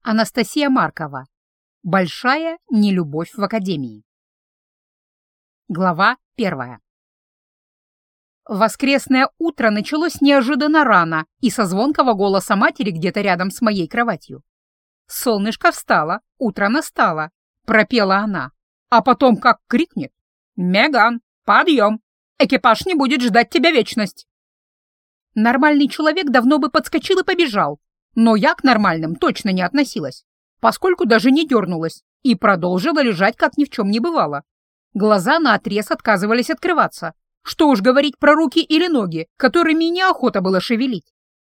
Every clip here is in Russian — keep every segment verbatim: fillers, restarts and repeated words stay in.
Анастасия Маркова. Большая нелюбовь в академии. Глава первая. Воскресное утро началось неожиданно рано и со звонкого голоса матери где-то рядом с моей кроватью. «Солнышко встало, утро настало», — пропела она, а потом как крикнет: «Меган, подъем! Экипаж не будет ждать тебя вечность!» Нормальный человек давно бы подскочил и побежал, но я к нормальным точно не относилась, поскольку даже не дернулась и продолжила лежать, как ни в чем не бывало. Глаза наотрез отказывались открываться. Что уж говорить про руки или ноги, которыми неохота было шевелить.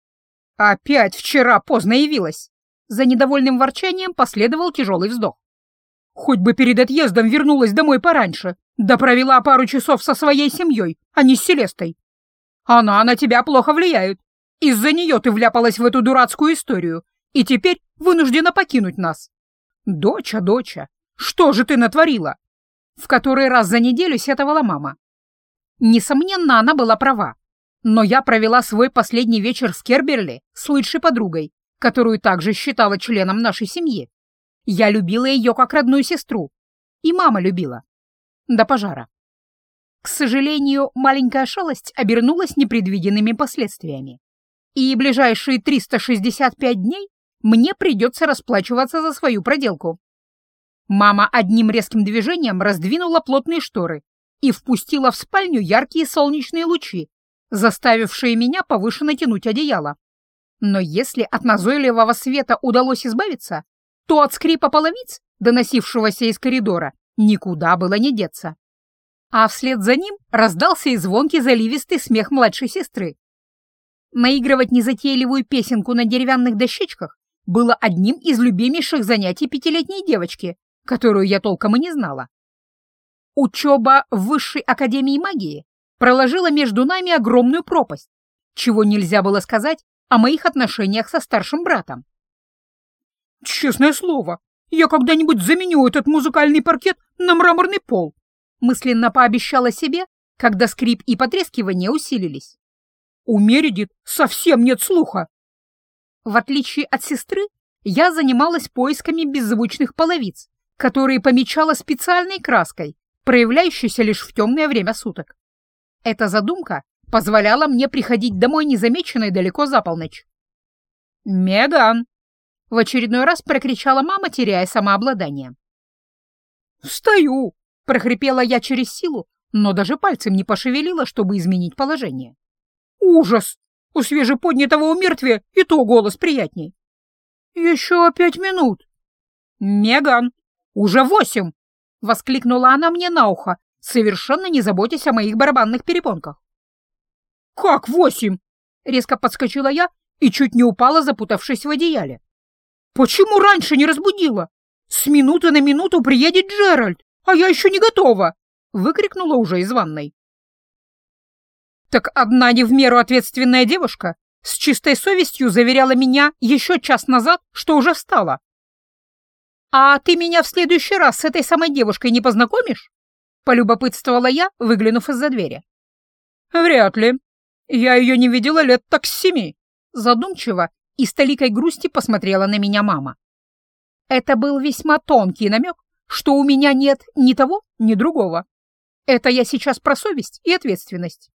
«Опять вчера поздно явилась!» За недовольным ворчанием последовал тяжелый вздох. «Хоть бы перед отъездом вернулась домой пораньше, да провела пару часов со своей семьей, а не с Селестой. Она на тебя плохо влияет. Из-за нее ты вляпалась в эту дурацкую историю и теперь вынуждена покинуть нас. Доча, доча, что же ты натворила?» В который раз за неделю сетовала мама. Несомненно, она была права, но я провела свой последний вечер в Керберли с лучшей подругой, которую также считала членом нашей семьи. Я любила ее как родную сестру, и мама любила. До пожара. К сожалению, маленькая шалость обернулась непредвиденными последствиями, и ближайшие триста шестьдесят пять дней мне придется расплачиваться за свою проделку. Мама одним резким движением раздвинула плотные шторы и впустила в спальню яркие солнечные лучи, заставившие меня повыше натянуть одеяло. Но если от назойливого света удалось избавиться, то от скрипа половиц, доносившегося из коридора, никуда было не деться. А вслед за ним раздался и звонкий заливистый смех младшей сестры. Наигрывать незатейливую песенку на деревянных дощечках было одним из любимейших занятий пятилетней девочки, которую я толком и не знала. Учеба в Высшей академии магии проложила между нами огромную пропасть, чего нельзя было сказать о моих отношениях со старшим братом. «Честное слово, я когда-нибудь заменю этот музыкальный паркет на мраморный пол», мысленно пообещала себе, когда скрип и потрескивание усилились. «У Мередит совсем нет слуха». В отличие от сестры, я занималась поисками беззвучных половиц, которые помечала специальной краской, проявляющейся лишь в темное время суток. Эта задумка позволяла мне приходить домой незамеченной далеко за полночь. «Меган!» — в очередной раз прокричала мама, теряя самообладание. «Встаю!» — прохрипела я через силу, но даже пальцем не пошевелила, чтобы изменить положение. «Ужас! У свежеподнятого умертвия и то голос приятней!» «Еще пять минут!» «Меган! Уже восемь!» — воскликнула она мне на ухо, совершенно не заботясь о моих барабанных перепонках. «Как восемь?» — резко подскочила я и чуть не упала, запутавшись в одеяле. «Почему раньше не разбудила? С минуты на минуту приедет Джеральд, а я еще не готова!» — выкрикнула уже из ванной. Так одна не в меру ответственная девушка с чистой совестью заверяла меня еще час назад, что уже встала. «А ты меня в следующий раз с этой самой девушкой не познакомишь?» — полюбопытствовала я, выглянув из-за двери. «Вряд ли. Я ее не видела лет так с семи», — задумчиво и с толикой грусти посмотрела на меня мама. Это был весьма тонкий намек, что у меня нет ни того, ни другого. Это я сейчас про совесть и ответственность.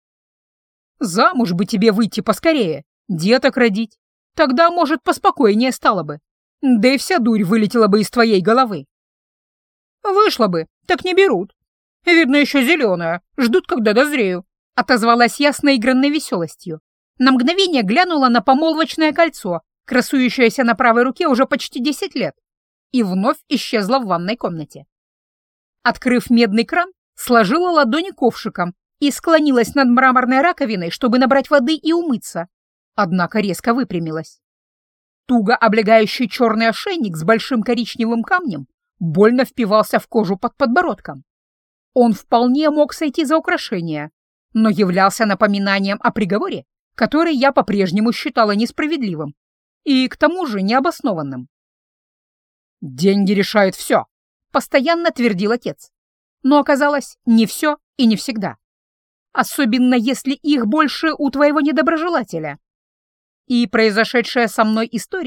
«Замуж бы тебе выйти поскорее, деток родить. Тогда, может, поспокойнее стало бы. Да и вся дурь вылетела бы из твоей головы». «Вышла бы, так не берут. Видно, еще зеленая, ждут, когда дозрею», — отозвалась я с наигранной веселостью. На мгновение глянула на помолвочное кольцо, красующееся на правой руке уже почти десять лет, и вновь исчезла в ванной комнате. Открыв медный кран, сложила ладони ковшиком и склонилась над мраморной раковиной, чтобы набрать воды и умыться, однако резко выпрямилась. Туго облегающий черный ошейник с большим коричневым камнем больно впивался в кожу под подбородком. Он вполне мог сойти за украшение, но являлся напоминанием о приговоре, который я по-прежнему считала несправедливым и, к тому же, необоснованным. «Деньги решают все», — постоянно твердил отец. Но оказалось, не все и не всегда. Особенно если их больше у твоего недоброжелателя. И произошедшая со мной история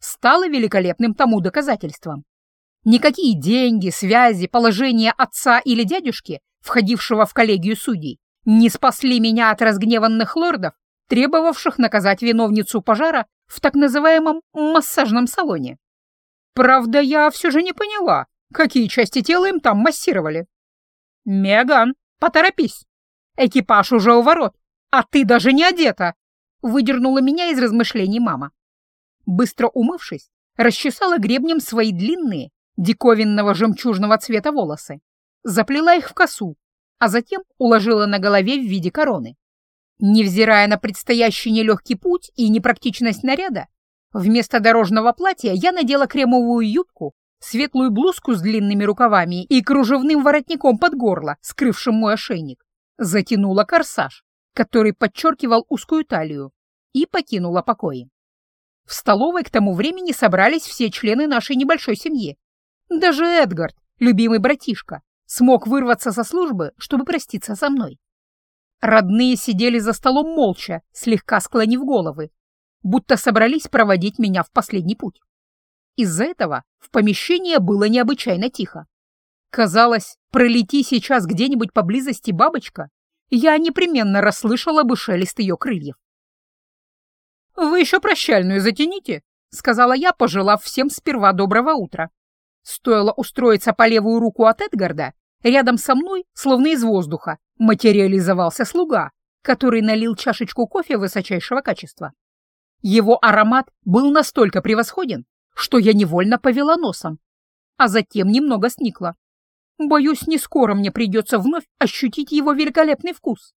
стало великолепным тому доказательством. Никакие деньги, связи, положение отца или дядюшки, входившего в коллегию судей, не спасли меня от разгневанных лордов, требовавших наказать виновницу пожара в так называемом массажном салоне. Правда, я все же не поняла, какие части тела им там массировали. «Меган, поторопись! Экипаж уже у ворот, а ты даже не одета!» Выдернула меня из размышлений мама. Быстро умывшись, расчесала гребнем свои длинные, диковинного жемчужного цвета волосы, заплела их в косу, а затем уложила на голове в виде короны. Невзирая на предстоящий нелегкий путь и непрактичность наряда, вместо дорожного платья я надела кремовую юбку, светлую блузку с длинными рукавами и кружевным воротником под горло, скрывшим мой ошейник, затянула корсаж, который подчеркивал узкую талию, и покинула покои. В столовой к тому времени собрались все члены нашей небольшой семьи. Даже Эдгард, любимый братишка, смог вырваться со службы, чтобы проститься со мной. Родные сидели за столом молча, слегка склонив головы, будто собрались проводить меня в последний путь. Из-за этого в помещении было необычайно тихо. Казалось, пролети сейчас где-нибудь поблизости бабочка, я непременно расслышала бы шелест ее крыльев. «Вы еще прощальную затяните», — сказала я, пожелав всем сперва доброго утра. Стоило устроиться по левую руку от Эдгарда, рядом со мной, словно из воздуха, материализовался слуга, который налил чашечку кофе высочайшего качества. Его аромат был настолько превосходен, что я невольно повела носом, а затем немного сникла. Боюсь, не скоро мне придется вновь ощутить его великолепный вкус.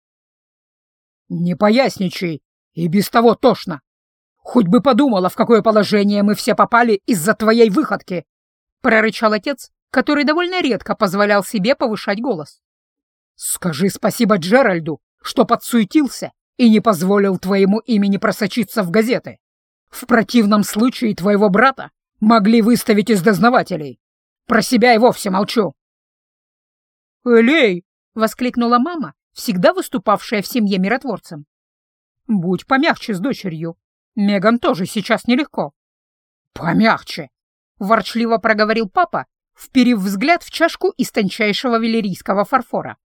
«Не поясничай, и без того тошно. Хоть бы подумала, в какое положение мы все попали из-за твоей выходки», — прорычал отец, который довольно редко позволял себе повышать голос. «Скажи спасибо Джеральду, что подсуетился и не позволил твоему имени просочиться в газеты. В противном случае твоего брата могли выставить из дознавателей. Про себя и вовсе молчу». «Элей!» — воскликнула мама, всегда выступавшая в семье миротворцем. «Будь помягче с дочерью. Меган тоже сейчас нелегко». «Помягче!» — ворчливо проговорил папа, вперив взгляд в чашку из тончайшего велерийского фарфора.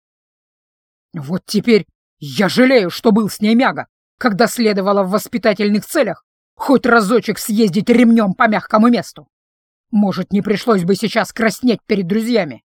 «Вот теперь я жалею, что был с ней мягок, когда следовало в воспитательных целях хоть разочек съездить ремнем по мягкому месту. Может, не пришлось бы сейчас краснеть перед друзьями».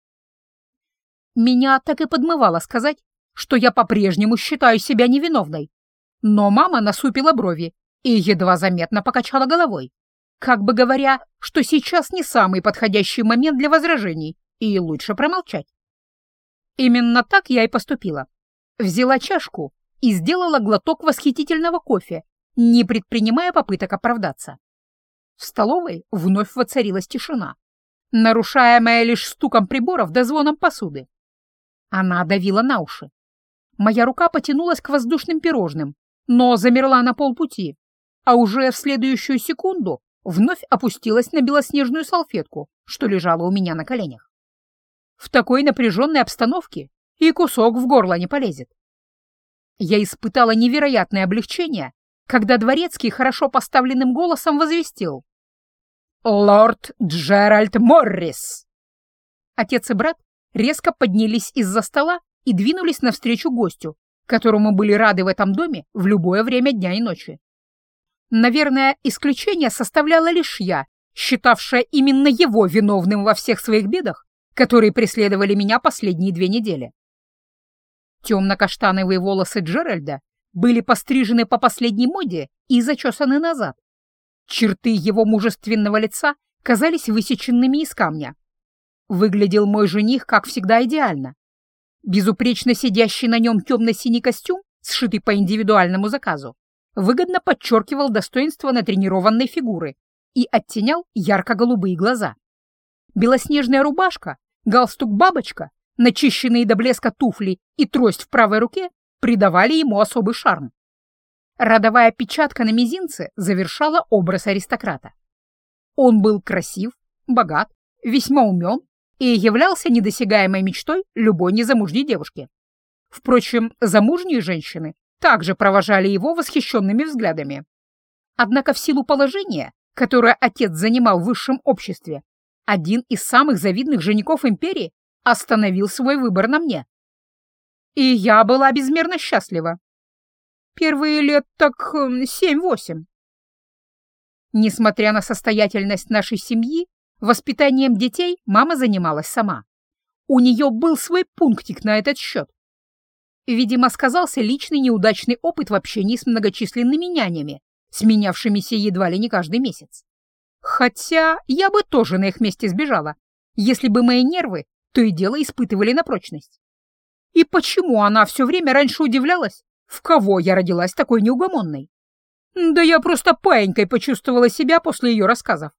Меня так и подмывало сказать, что я по-прежнему считаю себя невиновной. Но мама насупила брови и едва заметно покачала головой, как бы говоря, что сейчас не самый подходящий момент для возражений, и лучше промолчать. Именно так я и поступила. Взяла чашку и сделала глоток восхитительного кофе, не предпринимая попыток оправдаться. В столовой вновь воцарилась тишина, нарушаемая лишь стуком приборов да звоном посуды. Она давила на уши. Моя рука потянулась к воздушным пирожным, но замерла на полпути, а уже в следующую секунду вновь опустилась на белоснежную салфетку, что лежала у меня на коленях. В такой напряженной обстановке и кусок в горло не полезет. Я испытала невероятное облегчение, когда дворецкий хорошо поставленным голосом возвестил: «Лорд Джеральд Моррис!» Отец и брат резко поднялись из-за стола и двинулись навстречу гостю, которому были рады в этом доме в любое время дня и ночи. Наверное, исключение составляла лишь я, считавшая именно его виновным во всех своих бедах, которые преследовали меня последние две недели. Темно-каштановые волосы Джеральда были пострижены по последней моде и зачесаны назад. Черты его мужественного лица казались высеченными из камня. Выглядел мой жених, как всегда, идеально. Безупречно сидящий на нем темно-синий костюм, сшитый по индивидуальному заказу, выгодно подчеркивал достоинство натренированной фигуры и оттенял ярко-голубые глаза. Белоснежная рубашка, галстук-бабочка, начищенные до блеска туфли и трость в правой руке придавали ему особый шарм. Родовая печатка на мизинце завершала образ аристократа. Он был красив, богат, весьма умен и являлся недосягаемой мечтой любой незамужней девушки. Впрочем, замужние женщины также провожали его восхищенными взглядами. Однако в силу положения, которое отец занимал в высшем обществе, один из самых завидных женихов империи, остановил свой выбор на мне. И я была безмерно счастлива. Первые лет так семь-восемь. Несмотря на состоятельность нашей семьи, воспитанием детей мама занималась сама. У нее был свой пунктик на этот счет. Видимо, сказался личный неудачный опыт в общении с многочисленными нянями, сменявшимися едва ли не каждый месяц. Хотя я бы тоже на их месте сбежала, если бы мои нервы то и дело испытывали на прочность. И почему она все время раньше удивлялась, в кого я родилась такой неугомонной? Да я просто паинькой почувствовала себя после ее рассказов.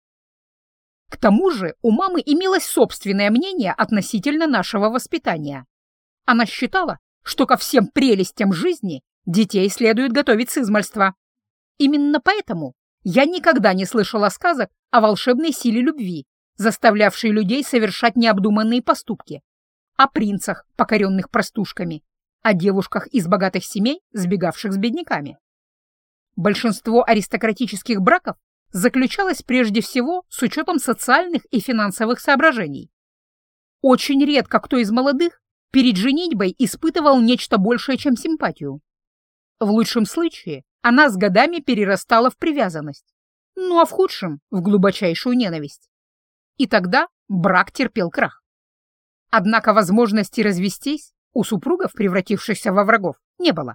К тому же у мамы имелось собственное мнение относительно нашего воспитания. Она считала, что ко всем прелестям жизни детей следует готовить с измальства. Именно поэтому я никогда не слышала сказок о волшебной силе любви, заставлявшей людей совершать необдуманные поступки, о принцах, покоренных простушками, о девушках из богатых семей, сбегавших с бедняками. Большинство аристократических браков заключалось прежде всего с учетом социальных и финансовых соображений. Очень редко кто из молодых перед женитьбой испытывал нечто большее, чем симпатию. В лучшем случае она с годами перерастала в привязанность, ну а в худшем — в глубочайшую ненависть. И тогда брак терпел крах. Однако возможности развестись у супругов, превратившихся во врагов, не было.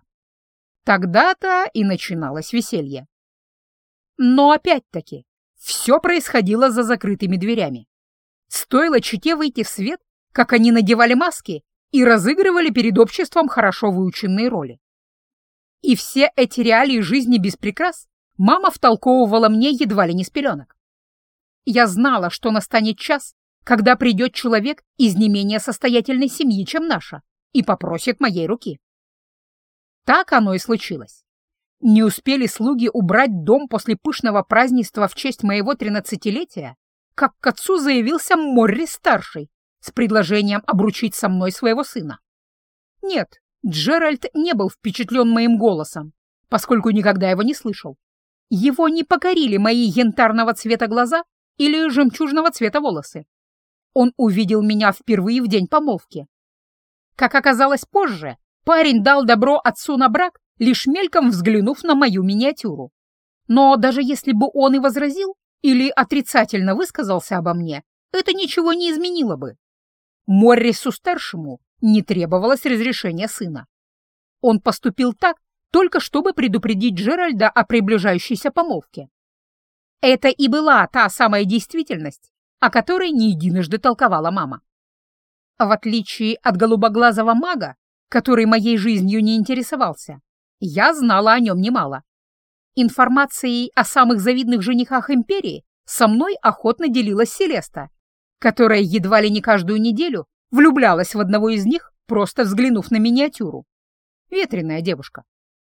Тогда-то и начиналось веселье. Но опять-таки все происходило за закрытыми дверями. Стоило чете выйти в свет, как они надевали маски и разыгрывали перед обществом хорошо выученные роли. И все эти реалии жизни без прикрас мама втолковывала мне едва ли не с пеленок. Я знала, что настанет час, когда придет человек из не менее состоятельной семьи, чем наша, и попросит моей руки. Так оно и случилось. Не успели слуги убрать дом после пышного празднества в честь моего тринадцатилетия, как к отцу заявился Моррис-старший с предложением обручить со мной своего сына. Нет, Джеральд не был впечатлен моим голосом, поскольку никогда его не слышал. Его не покорили мои янтарного цвета глаза или жемчужного цвета волосы. Он увидел меня впервые в день помолвки. Как оказалось позже, парень дал добро отцу на брак, лишь мельком взглянув на мою миниатюру. Но даже если бы он и возразил или отрицательно высказался обо мне, это ничего не изменило бы. Моррису-старшему не требовалось разрешения сына. Он поступил так, только чтобы предупредить Джеральда о приближающейся помолвке. Это и была та самая действительность, о которой не единожды толковала мама. В отличие от голубоглазого мага, который моей жизнью не интересовался, я знала о нем немало. Информацией о самых завидных женихах империи со мной охотно делилась Селеста, которая едва ли не каждую неделю влюблялась в одного из них, просто взглянув на миниатюру. Ветреная девушка.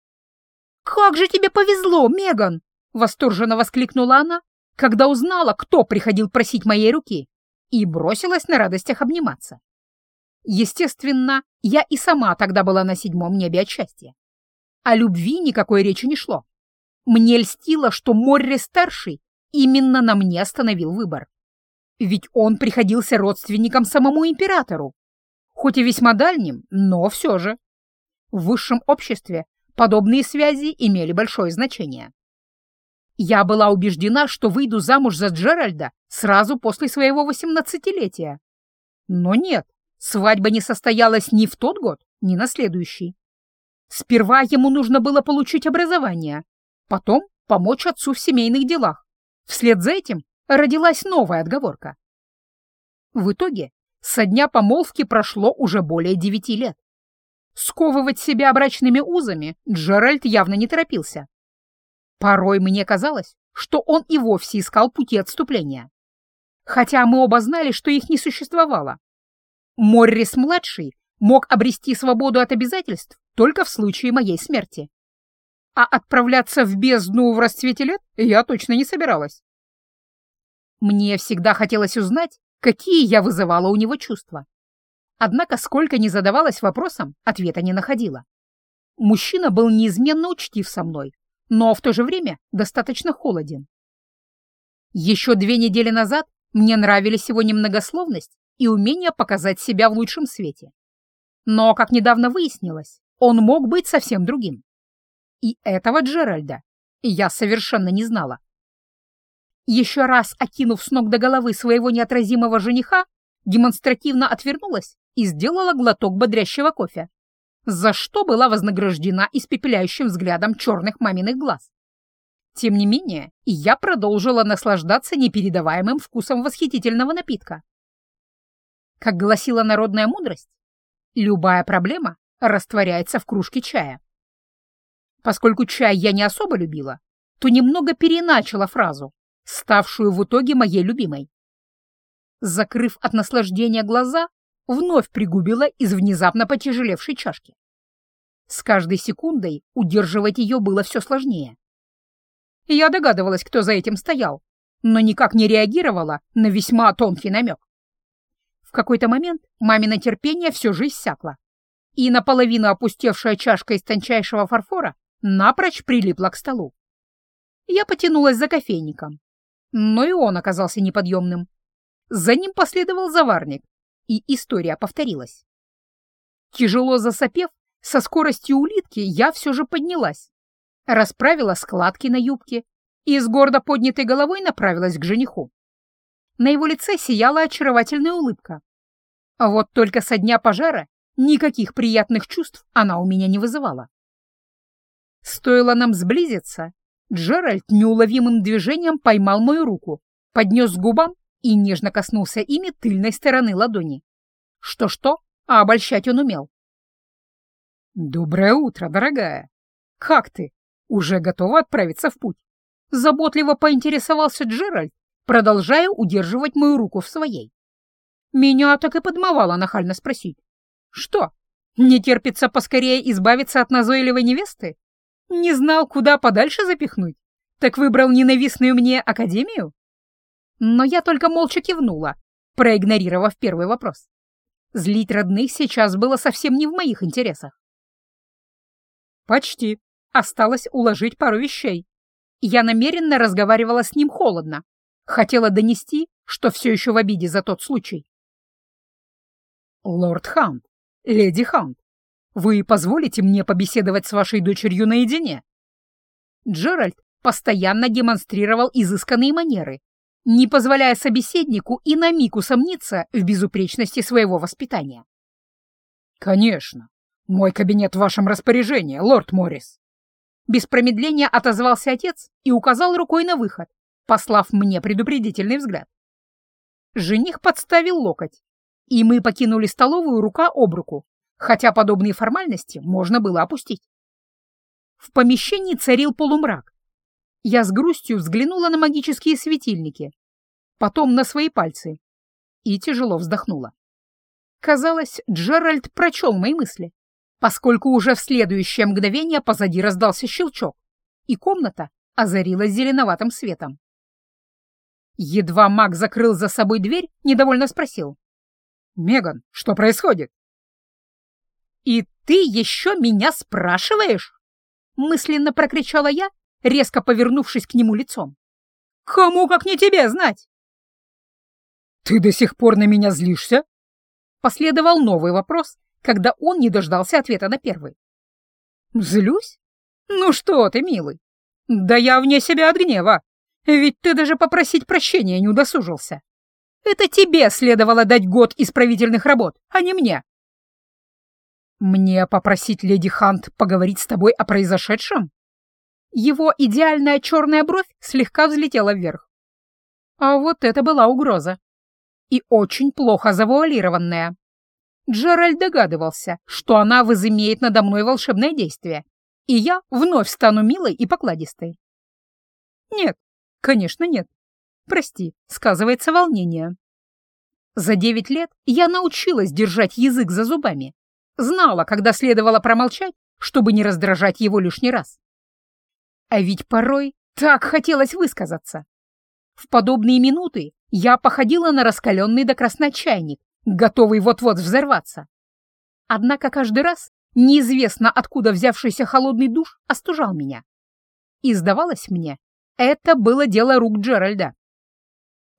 «Как же тебе повезло, Меган!» — восторженно воскликнула она, когда узнала, кто приходил просить моей руки, и бросилась на радостях обниматься. Естественно, я и сама тогда была на седьмом небе от счастья. О любви никакой речи не шло. Мне льстило, что Моррис-старший именно на мне остановил выбор. Ведь он приходился родственником самому императору, хоть и весьма дальним, но все же. В высшем обществе подобные связи имели большое значение. Я была убеждена, что выйду замуж за Джеральда сразу после своего восемнадцатилетия. Но нет, свадьба не состоялась ни в тот год, ни на следующий. Сперва ему нужно было получить образование, потом помочь отцу в семейных делах. Вслед за этим родилась новая отговорка. В итоге со дня помолвки прошло уже более девяти лет. Сковывать себя брачными узами Джеральд явно не торопился. Порой мне казалось, что он и вовсе искал пути отступления. Хотя мы оба знали, что их не существовало. Моррис-младший мог обрести свободу от обязательств только в случае моей смерти. А отправляться в бездну в расцвете лет я точно не собиралась. Мне всегда хотелось узнать, какие я вызывала у него чувства. Однако, сколько ни задавалась вопросом, ответа не находила. Мужчина был неизменно учтив со мной, но в то же время достаточно холоден. Еще две недели назад мне нравились его немногословность и умение показать себя в лучшем свете. Но, как недавно выяснилось, он мог быть совсем другим. И этого Джеральда я совершенно не знала. Еще раз окинув с ног до головы своего неотразимого жениха, демонстративно отвернулась и сделала глоток бодрящего кофе, за что была вознаграждена испепеляющим взглядом черных маминых глаз. Тем не менее, я продолжила наслаждаться непередаваемым вкусом восхитительного напитка. Как гласила народная мудрость, любая проблема растворяется в кружке чая. Поскольку чай я не особо любила, то немного переначала фразу, ставшую в итоге моей любимой. Закрыв от наслаждения глаза, вновь пригубила из внезапно потяжелевшей чашки. С каждой секундой удерживать ее было все сложнее. Я догадывалась, кто за этим стоял, но никак не реагировала на весьма тонкий намек. В какой-то момент мамино терпение все же иссякло, и наполовину опустевшая чашка из тончайшего фарфора напрочь прилипла к столу. Я потянулась за кофейником, но и он оказался неподъемным. За ним последовал заварник, и история повторилась. Тяжело засопев, со скоростью улитки я все же поднялась, расправила складки на юбке и с гордо поднятой головой направилась к жениху. На его лице сияла очаровательная улыбка. А вот только со дня пожара никаких приятных чувств она у меня не вызывала. Стоило нам сблизиться, Джеральд неуловимым движением поймал мою руку, поднес к губам и нежно коснулся ими тыльной стороны ладони. Что-что, а обольщать он умел. «Доброе утро, дорогая! Как ты? Уже готова отправиться в путь?» Заботливо поинтересовался Джеральд, продолжая удерживать мою руку в своей. Меня так и подмывало нахально спросить. «Что, не терпится поскорее избавиться от назойливой невесты? Не знал, куда подальше запихнуть? Так выбрал ненавистную мне академию?» Но я только молча кивнула, проигнорировав первый вопрос. Злить родных сейчас было совсем не в моих интересах. «Почти. Осталось уложить пару вещей». Я намеренно разговаривала с ним холодно. Хотела донести, что все еще в обиде за тот случай. «Лорд Хант, леди Хант, вы позволите мне побеседовать с вашей дочерью наедине?» Джеральд постоянно демонстрировал изысканные манеры, не позволяя собеседнику и на миг усомниться в безупречности своего воспитания. «Конечно. Мой кабинет в вашем распоряжении, лорд Моррис». Без промедления отозвался отец и указал рукой на выход, послав мне предупредительный взгляд. Жених подставил локоть, и мы покинули столовую рука об руку, хотя подобные формальности можно было опустить. В помещении царил полумрак. Я с грустью взглянула на магические светильники, потом на свои пальцы и тяжело вздохнула. Казалось, Джеральд прочел мои мысли, поскольку уже в следующее мгновение позади раздался щелчок, и комната озарилась зеленоватым светом. Едва маг закрыл за собой дверь, недовольно спросил. «Меган, что происходит?» «И ты еще меня спрашиваешь?» Мысленно прокричала я, резко повернувшись к нему лицом. «Кому, как не тебе, знать?» «Ты до сих пор на меня злишься?» Последовал новый вопрос, когда он не дождался ответа на первый. «Злюсь? Ну что ты, милый? Да я вне себя от гнева, ведь ты даже попросить прощения не удосужился. Это тебе следовало дать год исправительных работ, а не мне». «Мне попросить леди Хант поговорить с тобой о произошедшем?» Его идеальная черная бровь слегка взлетела вверх. А вот это была угроза. И очень плохо завуалированная. Джеральд догадывался, что она возымеет надо мной волшебное действие, и я вновь стану милой и покладистой. Нет, конечно, нет. Прости, сказывается волнение. За девять лет я научилась держать язык за зубами. Знала, когда следовало промолчать, чтобы не раздражать его лишний раз. А ведь порой так хотелось высказаться. В подобные минуты я походила на раскаленный до красна чайник, готовый вот-вот взорваться. Однако каждый раз неизвестно откуда взявшийся холодный душ остужал меня. И сдавалось мне, это было дело рук Джеральда,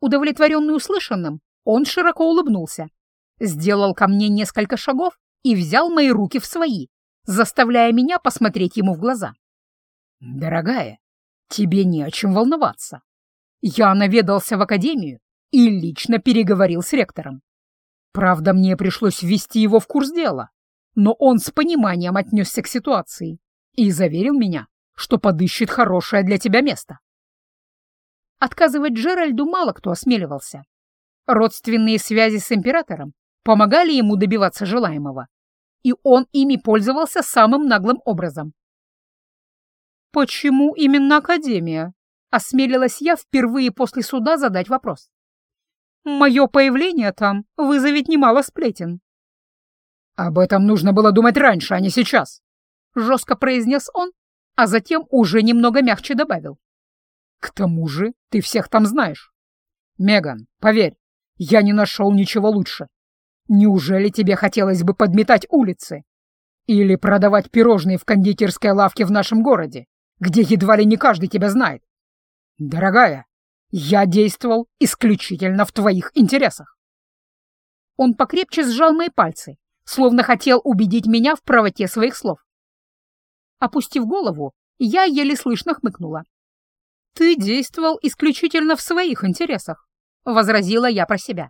Удовлетворенный услышанным, он широко улыбнулся, сделал ко мне несколько шагов и взял мои руки в свои, заставляя меня посмотреть ему в глаза. «Дорогая, тебе не о чем волноваться. Я наведался в академию и лично переговорил с ректором. Правда, мне пришлось ввести его в курс дела, но он с пониманием отнесся к ситуации и заверил меня, что подыщет хорошее для тебя место». Отказывать Джеральду мало кто осмеливался. Родственные связи с императором помогали ему добиваться желаемого, и он ими пользовался самым наглым образом. «Почему именно Академия?» — осмелилась я впервые после суда задать вопрос. «Мое появление там вызовет немало сплетен». «Об этом нужно было думать раньше, а не сейчас», — жестко произнес он, а затем уже немного мягче добавил. «К тому же ты всех там знаешь. Меган, поверь, я не нашел ничего лучше. Неужели тебе хотелось бы подметать улицы? Или продавать пирожные в кондитерской лавке в нашем городе, где едва ли не каждый тебя знает? Дорогая, я действовал исключительно в твоих интересах». Он покрепче сжал мои пальцы, словно хотел убедить меня в правоте своих слов. Опустив голову, я еле слышно хмыкнула. «Ты действовал исключительно в своих интересах», — возразила я про себя.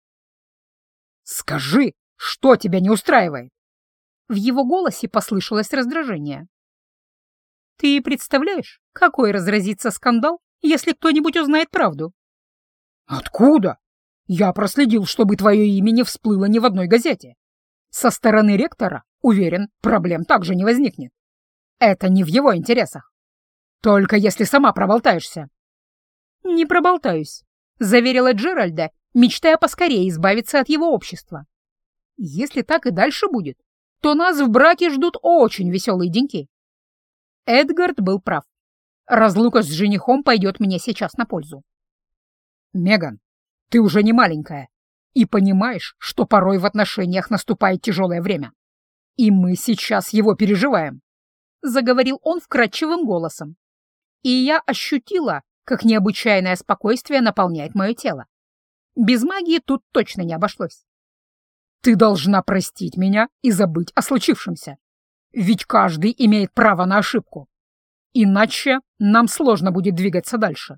«Скажи, что тебя не устраивает?» В его голосе послышалось раздражение. «Ты представляешь, какой разразится скандал, если кто-нибудь узнает правду?» «Откуда? Я проследил, чтобы твое имя не всплыло ни в одной газете. Со стороны ректора, уверен, проблем также не возникнет. Это не в его интересах. Только если сама проболтаешься». «Не проболтаюсь», — заверила Джеральда, мечтая поскорее избавиться от его общества. «Если так и дальше будет, то нас в браке ждут очень веселые деньки». Эдгард был прав. Разлука с женихом пойдет мне сейчас на пользу. «Меган, ты уже не маленькая и понимаешь, что порой в отношениях наступает тяжелое время. И мы сейчас его переживаем», — заговорил он вкрадчивым голосом. И я ощутила, как необычайное спокойствие наполняет мое тело. Без магии тут точно не обошлось. «Ты должна простить меня и забыть о случившемся. Ведь каждый имеет право на ошибку. Иначе нам сложно будет двигаться дальше».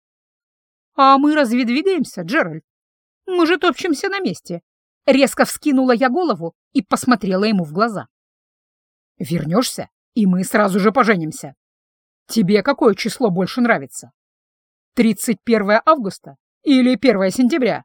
«А мы разве двигаемся, Джеральд? Мы же топчемся на месте». Резко вскинула я голову и посмотрела ему в глаза. «Вернешься, и мы сразу же поженимся. Тебе какое число больше нравится? тридцать первое августа или первое сентября?»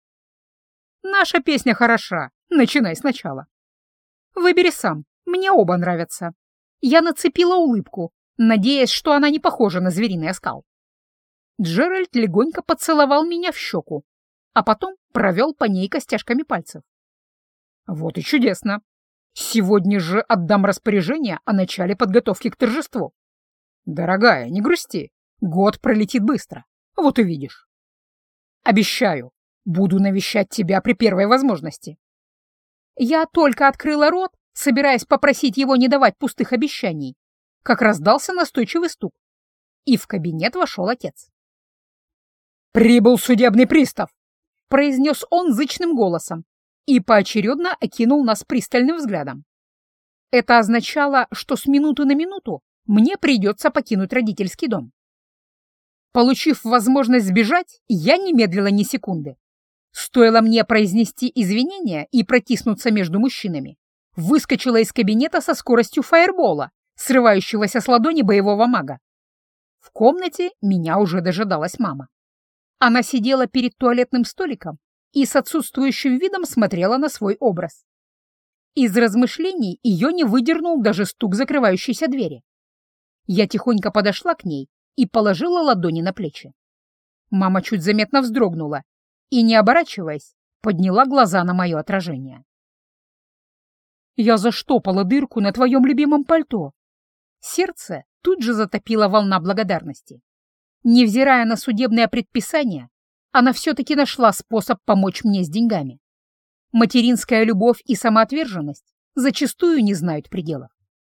«Наша песня хороша, начинай сначала». «Выбери сам, мне оба нравятся». Я нацепила улыбку, надеясь, что она не похожа на звериный оскал. Джеральд легонько поцеловал меня в щеку, а потом провел по ней костяшками пальцев. «Вот и чудесно. Сегодня же отдам распоряжение о начале подготовки к торжеству. Дорогая, не грусти, год пролетит быстро, вот увидишь. Обещаю, буду навещать тебя при первой возможности». Я только открыла рот, собираясь попросить его не давать пустых обещаний, как раздался настойчивый стук, и в кабинет вошел отец. «Прибыл судебный пристав», — произнес он зычным голосом и поочередно окинул нас пристальным взглядом. Это означало, что с минуты на минуту мне придется покинуть родительский дом. Получив возможность сбежать, я не медлила ни секунды. Стоило мне произнести извинения и протиснуться между мужчинами, выскочила из кабинета со скоростью фаербола, срывающегося с ладони боевого мага. В комнате меня уже дожидалась мама. Она сидела перед туалетным столиком и с отсутствующим видом смотрела на свой образ. Из размышлений ее не выдернул даже стук закрывающейся двери. Я тихонько подошла к ней и положила ладони на плечи. Мама чуть заметно вздрогнула и, не оборачиваясь, подняла глаза на мое отражение. «Я заштопала дырку на твоем любимом пальто». Сердце тут же затопила волна благодарности. Невзирая на судебное предписание, она все-таки нашла способ помочь мне с деньгами. Материнская любовь и самоотверженность зачастую не знают пределов.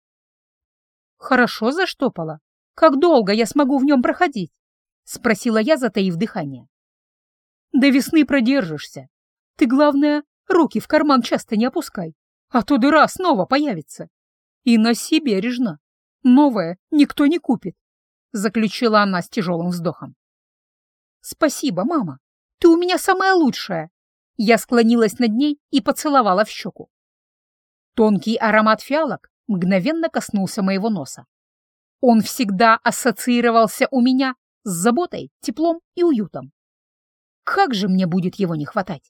«Хорошо заштопала. Как долго я смогу в нем проходить?» — спросила я, затаив дыхание. До весны продержишься. Ты, главное, руки в карман часто не опускай, а то дыра снова появится. И носи бережно. Новое никто не купит», — заключила она с тяжелым вздохом. «Спасибо, мама. Ты у меня самая лучшая». Я склонилась над ней и поцеловала в щеку. Тонкий аромат фиалок мгновенно коснулся моего носа. Он всегда ассоциировался у меня с заботой, теплом и уютом. Как же мне будет его не хватать?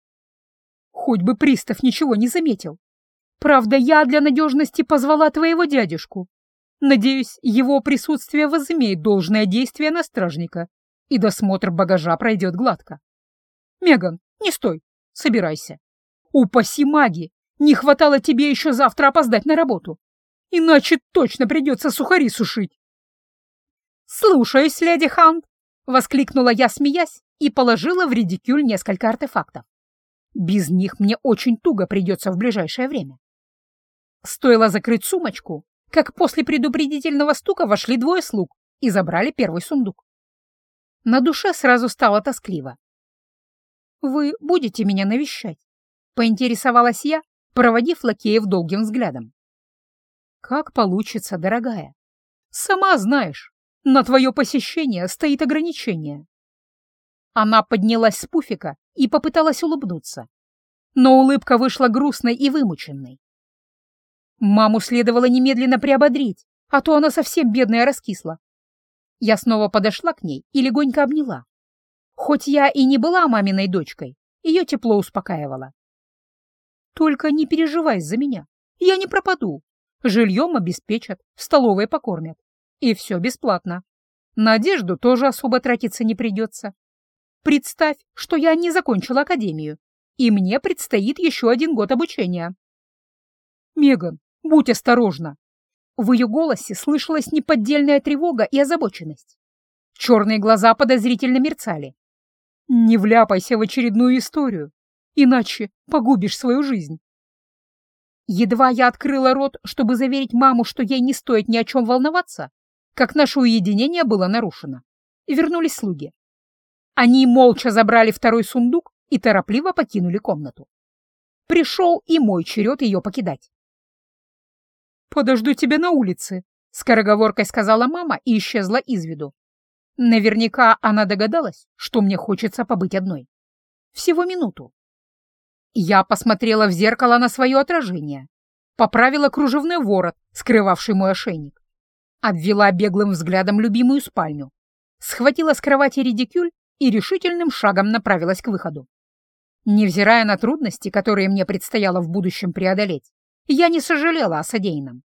Хоть бы пристав ничего не заметил. Правда, я для надежности позвала твоего дядюшку. Надеюсь, его присутствие возымеет должное действие на стражника, и досмотр багажа пройдет гладко. Меган, не стой, собирайся. Упаси маги, не хватало тебе еще завтра опоздать на работу. Иначе точно придется сухари сушить. «Слушаюсь, леди Хант!» — воскликнула я, смеясь, и положила в редикюль несколько артефактов. Без них мне очень туго придется в ближайшее время. Стоило закрыть сумочку, как после предупредительного стука вошли двое слуг и забрали первый сундук. На душе сразу стало тоскливо. «Вы будете меня навещать?» — поинтересовалась я, проводив лакеев долгим взглядом. «Как получится, дорогая. Сама знаешь, на твое посещение стоит ограничение». Она поднялась с пуфика и попыталась улыбнуться, но улыбка вышла грустной и вымученной. Маму следовало немедленно приободрить, а то она совсем бедная раскисла. Я снова подошла к ней и легонько обняла. Хоть я и не была маминой дочкой, ее тепло успокаивало. «Только не переживай за меня, я не пропаду. Жильем обеспечат, в столовой покормят. И все бесплатно. На одежду тоже особо тратиться не придется. Представь, что я не закончила академию, и мне предстоит еще один год обучения». «Меган, будь осторожна!» В ее голосе слышалась неподдельная тревога и озабоченность. Черные глаза подозрительно мерцали. «Не вляпайся в очередную историю, иначе погубишь свою жизнь». Едва я открыла рот, чтобы заверить маму, что ей не стоит ни о чем волноваться, как наше уединение было нарушено. И вернулись слуги. Они молча забрали второй сундук и торопливо покинули комнату. Пришел и мой черед ее покидать. «Подожду тебя на улице», — скороговоркой сказала мама и исчезла из виду. Наверняка она догадалась, что мне хочется побыть одной. Всего минуту. Я посмотрела в зеркало на свое отражение, поправила кружевной ворот, скрывавший мой ошейник, обвела беглым взглядом любимую спальню, схватила с кровати редикюль и решительным шагом направилась к выходу. Невзирая на трудности, которые мне предстояло в будущем преодолеть, я не сожалела о содеянном.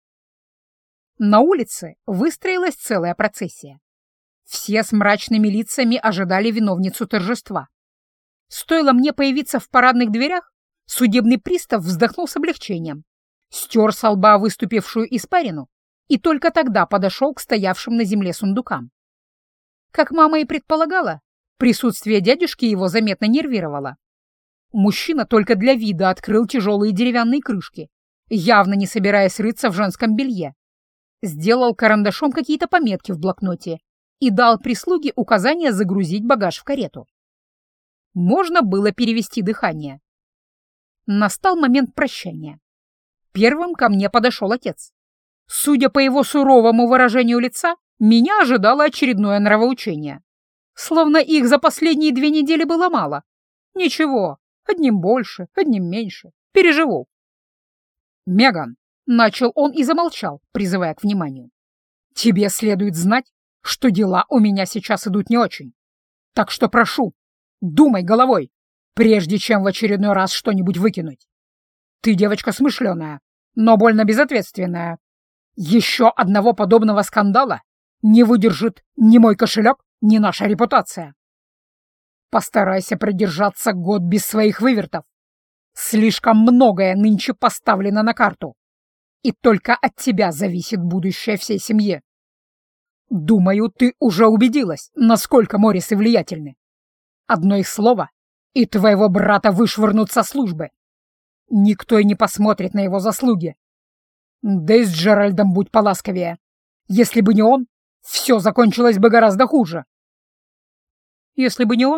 На улице выстроилась целая процессия. Все с мрачными лицами ожидали виновницу торжества. Стоило мне появиться в парадных дверях, судебный пристав вздохнул с облегчением, стер со лба выступившую испарину и только тогда подошел к стоявшим на земле сундукам. Как мама и предполагала, присутствие дядюшки его заметно нервировало. Мужчина только для вида открыл тяжелые деревянные крышки, явно не собираясь рыться в женском белье. Сделал карандашом какие-то пометки в блокноте и дал прислуге указание загрузить багаж в карету. Можно было перевести дыхание. Настал момент прощания. Первым ко мне подошел отец. Судя по его суровому выражению лица, меня ожидало очередное нравоучение. Словно их за последние две недели было мало. Ничего, одним больше, одним меньше. Переживу. «Меган», — начал он и замолчал, призывая к вниманию. «Тебе следует знать, что дела у меня сейчас идут не очень. Так что прошу, думай головой, прежде чем в очередной раз что-нибудь выкинуть. Ты девочка смышленая, но больно безответственная. Еще одного подобного скандала не выдержит ни мой кошелек, ни наша репутация. Постарайся продержаться год без своих вывертов. Слишком многое нынче поставлено на карту, и только от тебя зависит будущее всей семьи. Думаю, ты уже убедилась, насколько Моррисы влиятельны. Одно их слово, и твоего брата вышвырнут со службы. Никто и не посмотрит на его заслуги. Да и с Джеральдом будь поласковее. Если бы не он, все закончилось бы гораздо хуже». «Если бы не он,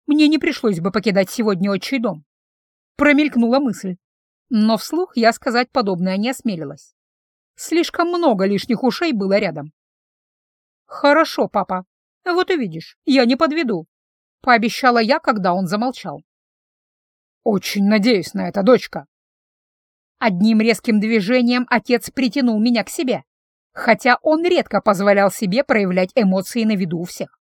мне не пришлось бы покидать сегодня отчий дом. Промелькнула мысль, но вслух я сказать подобное не осмелилась. Слишком много лишних ушей было рядом. «Хорошо, папа. Вот увидишь, я не подведу», — пообещала я, когда он замолчал. «Очень надеюсь на это, дочка». Одним резким движением отец притянул меня к себе, хотя он редко позволял себе проявлять эмоции на виду у всех.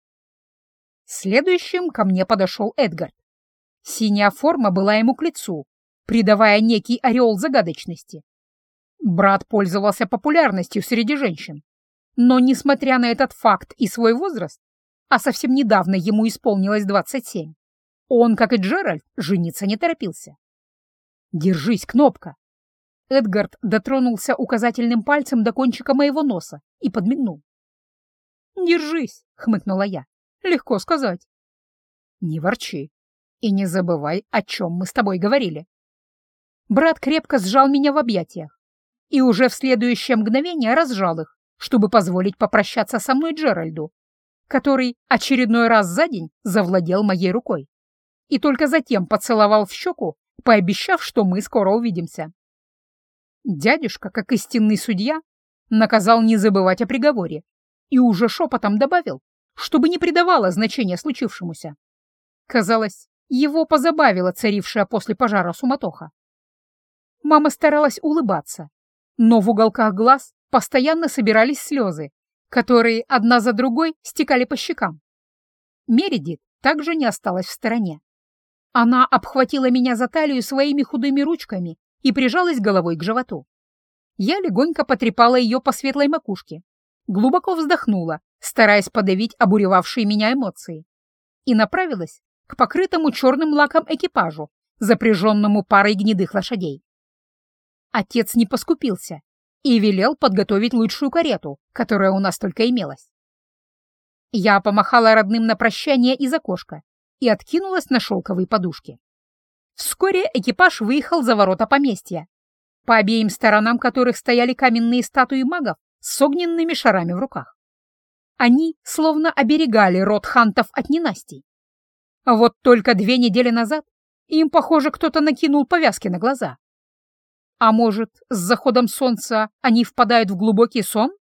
Следующим ко мне подошел Эдгард. Синяя форма была ему к лицу, придавая некий ореол загадочности. Брат пользовался популярностью среди женщин, но, несмотря на этот факт и свой возраст, а совсем недавно ему исполнилось двадцать семь, он, как и Джеральд, жениться не торопился. «Держись, Кнопка!» Эдгард дотронулся указательным пальцем до кончика моего носа и подмигнул. «Держись!» — хмыкнула я. «Легко сказать». «Не ворчи и не забывай, о чем мы с тобой говорили». Брат крепко сжал меня в объятиях и уже в следующее мгновение разжал их, чтобы позволить попрощаться со мной Джеральду, который очередной раз за день завладел моей рукой и только затем поцеловал в щеку, пообещав, что мы скоро увидимся. Дядюшка, как истинный судья, наказал не забывать о приговоре и уже шепотом добавил, чтобы не придавало значения случившемуся. Казалось, его позабавила царившая после пожара суматоха. Мама старалась улыбаться, но в уголках глаз постоянно собирались слезы, которые одна за другой стекали по щекам. Мередит также не осталась в стороне. Она обхватила меня за талию своими худыми ручками и прижалась головой к животу. Я легонько потрепала ее по светлой макушке, глубоко вздохнула, стараясь подавить обуревавшие меня эмоции, и направилась к покрытому черным лаком экипажу, запряженному парой гнедых лошадей. Отец не поскупился и велел подготовить лучшую карету, которая у нас только имелась. Я помахала родным на прощание из окошка и откинулась на шелковые подушки. Вскоре экипаж выехал за ворота поместья, по обеим сторонам которых стояли каменные статуи магов с огненными шарами в руках. Они словно оберегали род хантов от ненастий. А вот только две недели назад им, похоже, кто-то накинул повязки на глаза. А может, с заходом солнца они впадают в глубокий сон?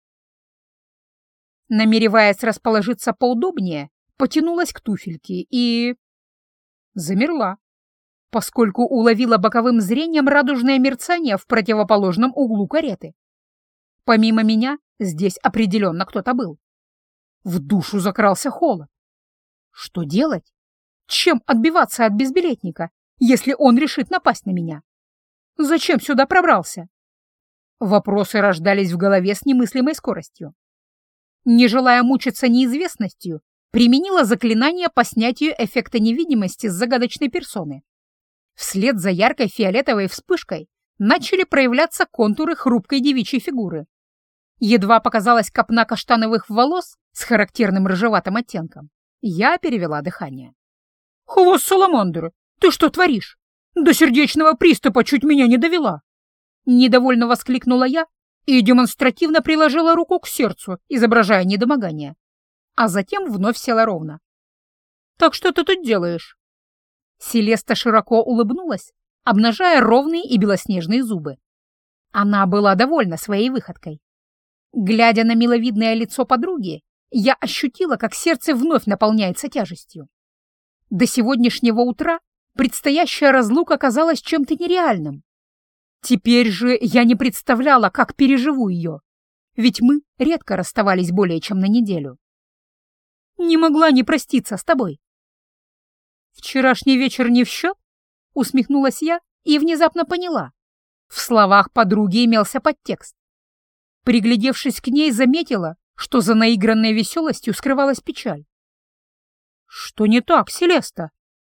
Намереваясь расположиться поудобнее, потянулась к туфельке и... замерла, поскольку уловила боковым зрением радужное мерцание в противоположном углу кареты. Помимо меня здесь определенно кто-то был. В душу закрался холод. Что делать? Чем отбиваться от безбилетника, если он решит напасть на меня? Зачем сюда пробрался? Вопросы рождались в голове с немыслимой скоростью. Не желая мучиться неизвестностью, применила заклинание по снятию эффекта невидимости с загадочной персоны. Вслед за яркой фиолетовой вспышкой начали проявляться контуры хрупкой девичьей фигуры. Едва показалась копна каштановых волос с характерным рыжеватым оттенком. Я перевела дыхание. «Хвост саламандры, ты что творишь? До сердечного приступа чуть меня не довела!» Недовольно воскликнула я и демонстративно приложила руку к сердцу, изображая недомогание, а затем вновь села ровно. «Так что ты тут делаешь?» Селеста широко улыбнулась, обнажая ровные и белоснежные зубы. Она была довольна своей выходкой. Глядя на миловидное лицо подруги, я ощутила, как сердце вновь наполняется тяжестью. До сегодняшнего утра предстоящая разлука казалась чем-то нереальным. Теперь же я не представляла, как переживу ее, ведь мы редко расставались более чем на неделю. Не могла не проститься с тобой. «Вчерашний вечер не в счет?» — усмехнулась я и внезапно поняла. В словах подруги имелся подтекст. Приглядевшись к ней, заметила, что за наигранной веселостью скрывалась печаль. «Что не так, Селеста?»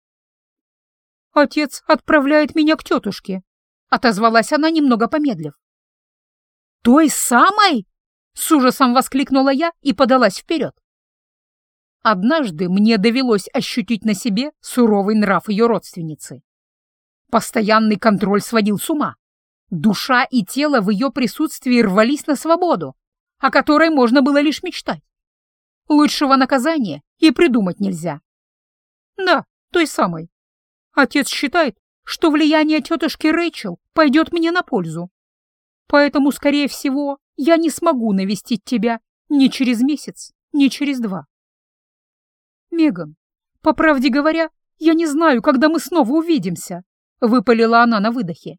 «Отец отправляет меня к тетушке», — отозвалась она, немного помедлив. «Той самой?» — с ужасом воскликнула я и подалась вперед. Однажды мне довелось ощутить на себе суровый нрав ее родственницы. Постоянный контроль сводил с ума. Душа и тело в ее присутствии рвались на свободу, о которой можно было лишь мечтать. Лучшего наказания и придумать нельзя. Да, той самой. Отец считает, что влияние тетушки Рэйчел пойдет мне на пользу. Поэтому, скорее всего, я не смогу навестить тебя ни через месяц, ни через два. Меган, по правде говоря, я не знаю, когда мы снова увидимся, — выпалила она на выдохе.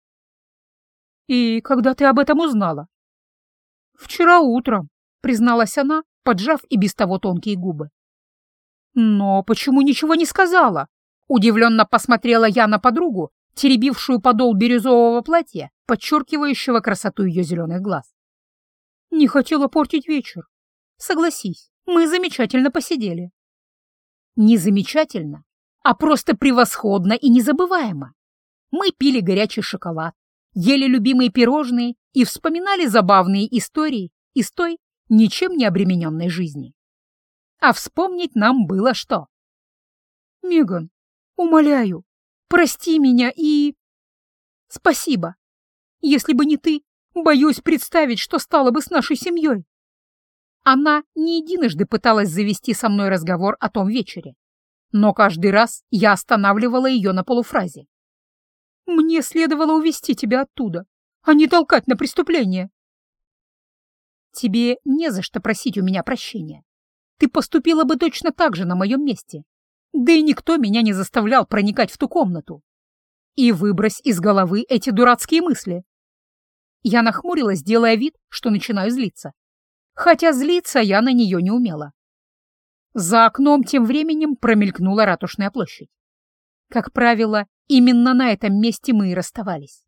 И когда ты об этом узнала? Вчера утром, — призналась она, поджав и без того тонкие губы. Но почему ничего не сказала? Удивленно посмотрела я на подругу, теребившую подол бирюзового платья, подчеркивающего красоту ее зеленых глаз. Не хотела портить вечер. Согласись, мы замечательно посидели. Не замечательно, а просто превосходно и незабываемо. Мы пили горячий шоколад, ели любимые пирожные и вспоминали забавные истории из той ничем не обремененной жизни. А вспомнить нам было что. Меган, умоляю, прости меня и... Спасибо. Если бы не ты, боюсь представить, что стало бы с нашей семьей. Она не единожды пыталась завести со мной разговор о том вечере, но каждый раз я останавливала ее на полуфразе. Мне следовало увести тебя оттуда, а не толкать на преступление. Тебе не за что просить у меня прощения. Ты поступила бы точно так же на моем месте. Да и никто меня не заставлял проникать в ту комнату. И выбрось из головы эти дурацкие мысли. Я нахмурилась, делая вид, что начинаю злиться. Хотя злиться я на нее не умела. За окном тем временем промелькнула Ратушная площадь. Как правило, именно на этом месте мы и расставались.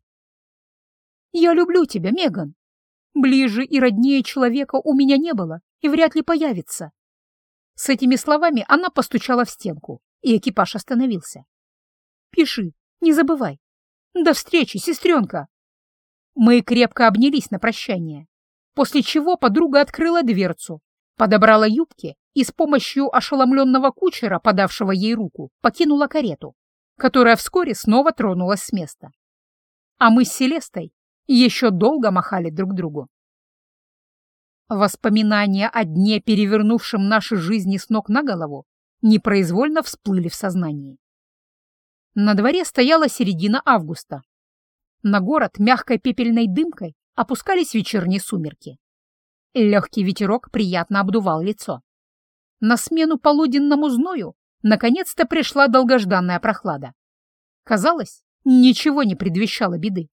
«Я люблю тебя, Меган. Ближе и роднее человека у меня не было и вряд ли появится». С этими словами она постучала в стенку, и экипаж остановился. «Пиши, не забывай. До встречи, сестренка!» Мы крепко обнялись на прощание, после чего подруга открыла дверцу, подобрала юбки и с помощью ошеломленного кучера, подавшего ей руку, покинула карету, которая вскоре снова тронулась с места. А мы с Селестой еще долго махали друг другу. Воспоминания о дне, перевернувшем наши жизни с ног на голову, непроизвольно всплыли в сознании. На дворе стояла середина августа. На город мягкой пепельной дымкой опускались вечерние сумерки. Легкий ветерок приятно обдувал лицо. На смену полуденному зною наконец-то пришла долгожданная прохлада. Казалось, ничего не предвещало беды.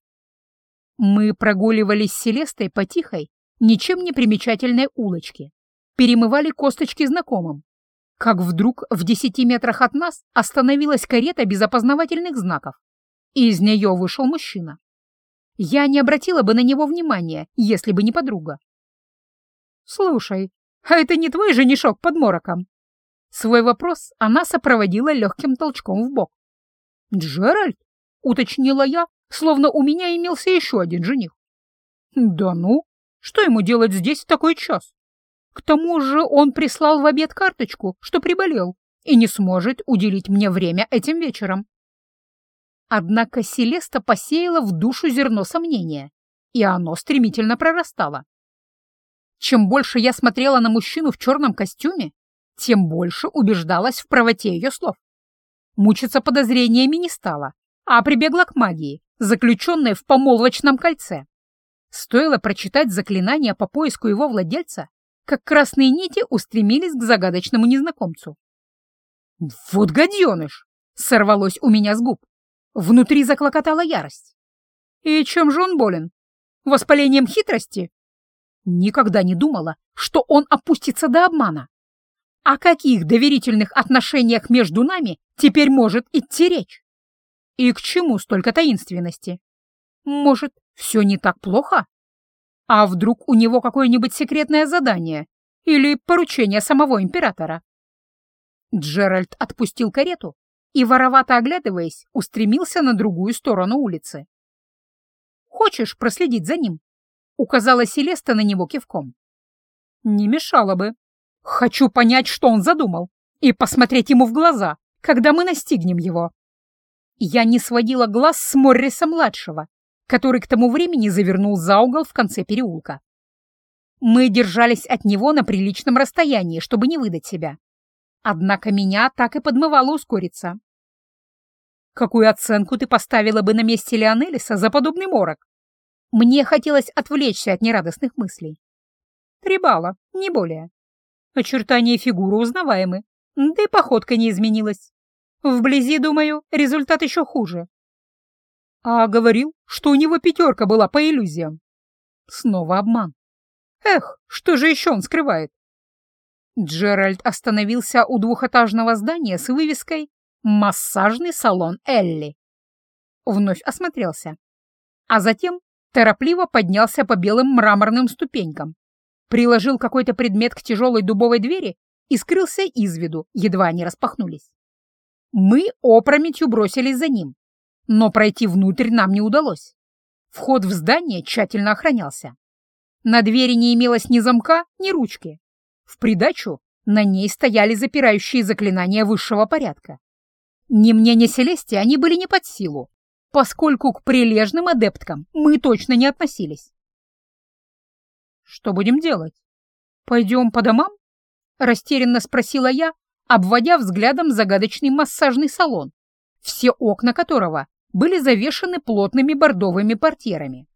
Мы прогуливались с Селестой по тихой, ничем не примечательной улочке, перемывали косточки знакомым, как вдруг в десяти метрах от нас остановилась карета без опознавательных знаков, и из нее вышел мужчина. Я не обратила бы на него внимания, если бы не подруга. «Слушай, а это не твой женишок под мороком?» Свой вопрос она сопроводила легким толчком в бок. «Джеральд?» — уточнила я, словно у меня имелся еще один жених. «Да ну, что ему делать здесь в такой час? К тому же он прислал в обед карточку, что приболел, и не сможет уделить мне время этим вечером». Однако Селеста посеяла в душу зерно сомнения, и оно стремительно прорастало. Чем больше я смотрела на мужчину в черном костюме, тем больше убеждалась в правоте ее слов. Мучиться подозрениями не стала, а прибегла к магии, заключенной в помолвочном кольце. Стоило прочитать заклинание по поиску его владельца, как красные нити устремились к загадочному незнакомцу. «Вот гаденыш!» — сорвалось у меня с губ. Внутри заклокотала ярость. «И чем же он болен? Воспалением хитрости?» Никогда не думала, что он опустится до обмана. О каких доверительных отношениях между нами теперь может идти речь? И к чему столько таинственности? Может, все не так плохо? А вдруг у него какое-нибудь секретное задание или поручение самого императора? Джеральд отпустил карету и, воровато оглядываясь, устремился на другую сторону улицы. «Хочешь проследить за ним?» — указала Селеста на него кивком. «Не мешало бы. Хочу понять, что он задумал, и посмотреть ему в глаза, когда мы настигнем его». Я не сводила глаз с Морриса-младшего, который к тому времени завернул за угол в конце переулка. Мы держались от него на приличном расстоянии, чтобы не выдать себя. Однако меня так и подмывало ускориться. Какую оценку ты поставила бы на месте Леонелиса за подобный морок? Мне хотелось отвлечься от нерадостных мыслей. Три балла, не более. Очертания фигуры узнаваемы, да и походка не изменилась. Вблизи, думаю, результат еще хуже. А говорил, что у него пятерка была по иллюзиям. Снова обман. Эх, что же еще он скрывает? Джеральд остановился у двухэтажного здания с вывеской «Массажный салон Элли». Вновь осмотрелся, а затем торопливо поднялся по белым мраморным ступенькам, приложил какой-то предмет к тяжелой дубовой двери и скрылся из виду, едва они распахнулись. Мы опрометью бросились за ним, но пройти внутрь нам не удалось. Вход в здание тщательно охранялся. На двери не имелось ни замка, ни ручки. В придачу на ней стояли запирающие заклинания высшего порядка. Ни мне, ни Селесте они были не под силу, поскольку к прилежным адепткам мы точно не относились. «Что будем делать? Пойдем по домам?» — растерянно спросила я, обводя взглядом загадочный массажный салон, все окна которого были завешаны плотными бордовыми портьерами.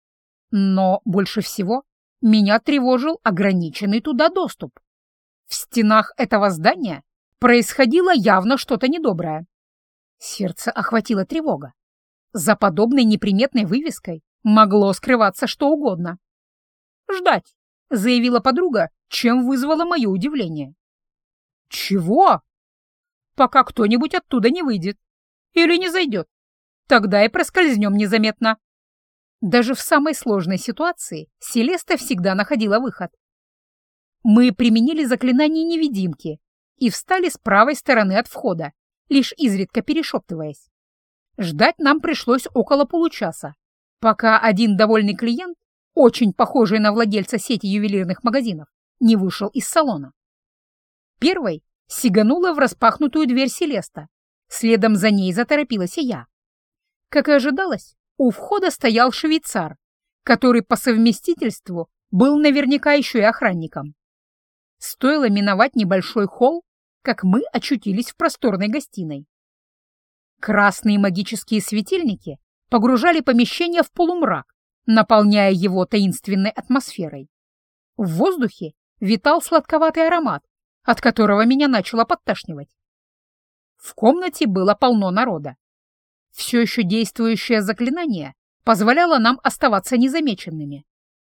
Но больше всего меня тревожил ограниченный туда доступ. В стенах этого здания происходило явно что-то недоброе. Сердце охватило тревога. За подобной неприметной вывеской могло скрываться что угодно. «Ждать», — заявила подруга, чем вызвало мое удивление. «Чего?» «Пока кто-нибудь оттуда не выйдет. Или не зайдет. Тогда и проскользнем незаметно». Даже в самой сложной ситуации Селеста всегда находила выход. Мы применили заклинание невидимки и встали с правой стороны от входа, лишь изредка перешептываясь. Ждать нам пришлось около получаса, пока один довольный клиент, очень похожий на владельца сети ювелирных магазинов, не вышел из салона. Первой сиганула в распахнутую дверь Селеста, следом за ней заторопилась и я. Как и ожидалось, у входа стоял швейцар, который по совместительству был наверняка еще и охранником. Стоило миновать небольшой холл, как мы очутились в просторной гостиной. Красные магические светильники погружали помещение в полумрак, наполняя его таинственной атмосферой. В воздухе витал сладковатый аромат, от которого меня начало подташнивать. В комнате было полно народа. Все еще действующее заклинание позволяло нам оставаться незамеченными.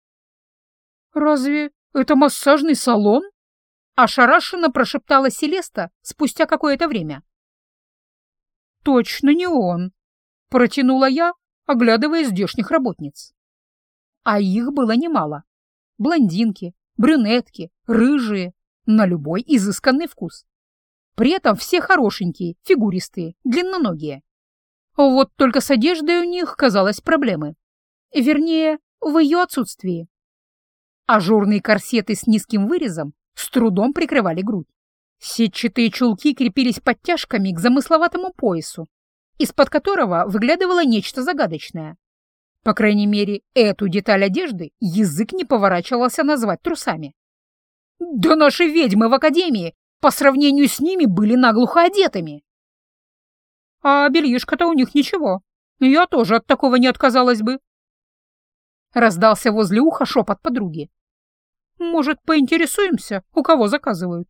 «Разве это массажный салон?» — ошарашенно прошептала Селеста спустя какое-то время. «Точно не он», — протянула я, оглядывая здешних работниц. А их было немало. Блондинки, брюнетки, рыжие, на любой изысканный вкус. При этом все хорошенькие, фигуристые, длинноногие. Вот только с одеждой у них казалось проблемы. Вернее, в ее отсутствии. Ажурные корсеты с низким вырезом с трудом прикрывали грудь. Сетчатые чулки крепились подтяжками к замысловатому поясу, из-под которого выглядывало нечто загадочное. По крайней мере, эту деталь одежды язык не поворачивался назвать трусами. Да наши ведьмы в академии по сравнению с ними были наглухо одетыми. А бельишко-то у них ничего. Я тоже от такого не отказалась бы. Раздался возле уха шепот подруги. Может, поинтересуемся, у кого заказывают?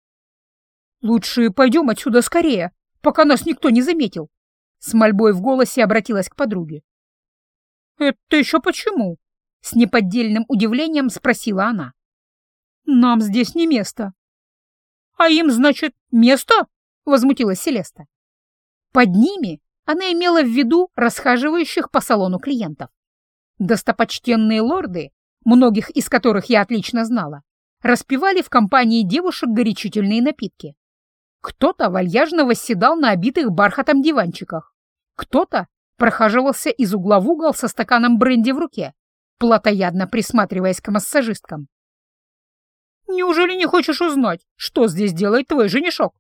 Лучше пойдем отсюда скорее, пока нас никто не заметил. С мольбой в голосе обратилась к подруге. Это еще почему? С неподдельным удивлением спросила она. Нам здесь не место. А им, значит, место? Возмутилась Селеста. Под ними она имела в виду расхаживающих по салону клиентов. Достопочтенные лорды, многих из которых я отлично знала, распивали в компании девушек горячительные напитки. Кто-то вальяжно восседал на обитых бархатом диванчиках, кто-то прохаживался из угла в угол со стаканом бренди в руке, плотоядно присматриваясь к массажисткам. «Неужели не хочешь узнать, что здесь делает твой женишок?»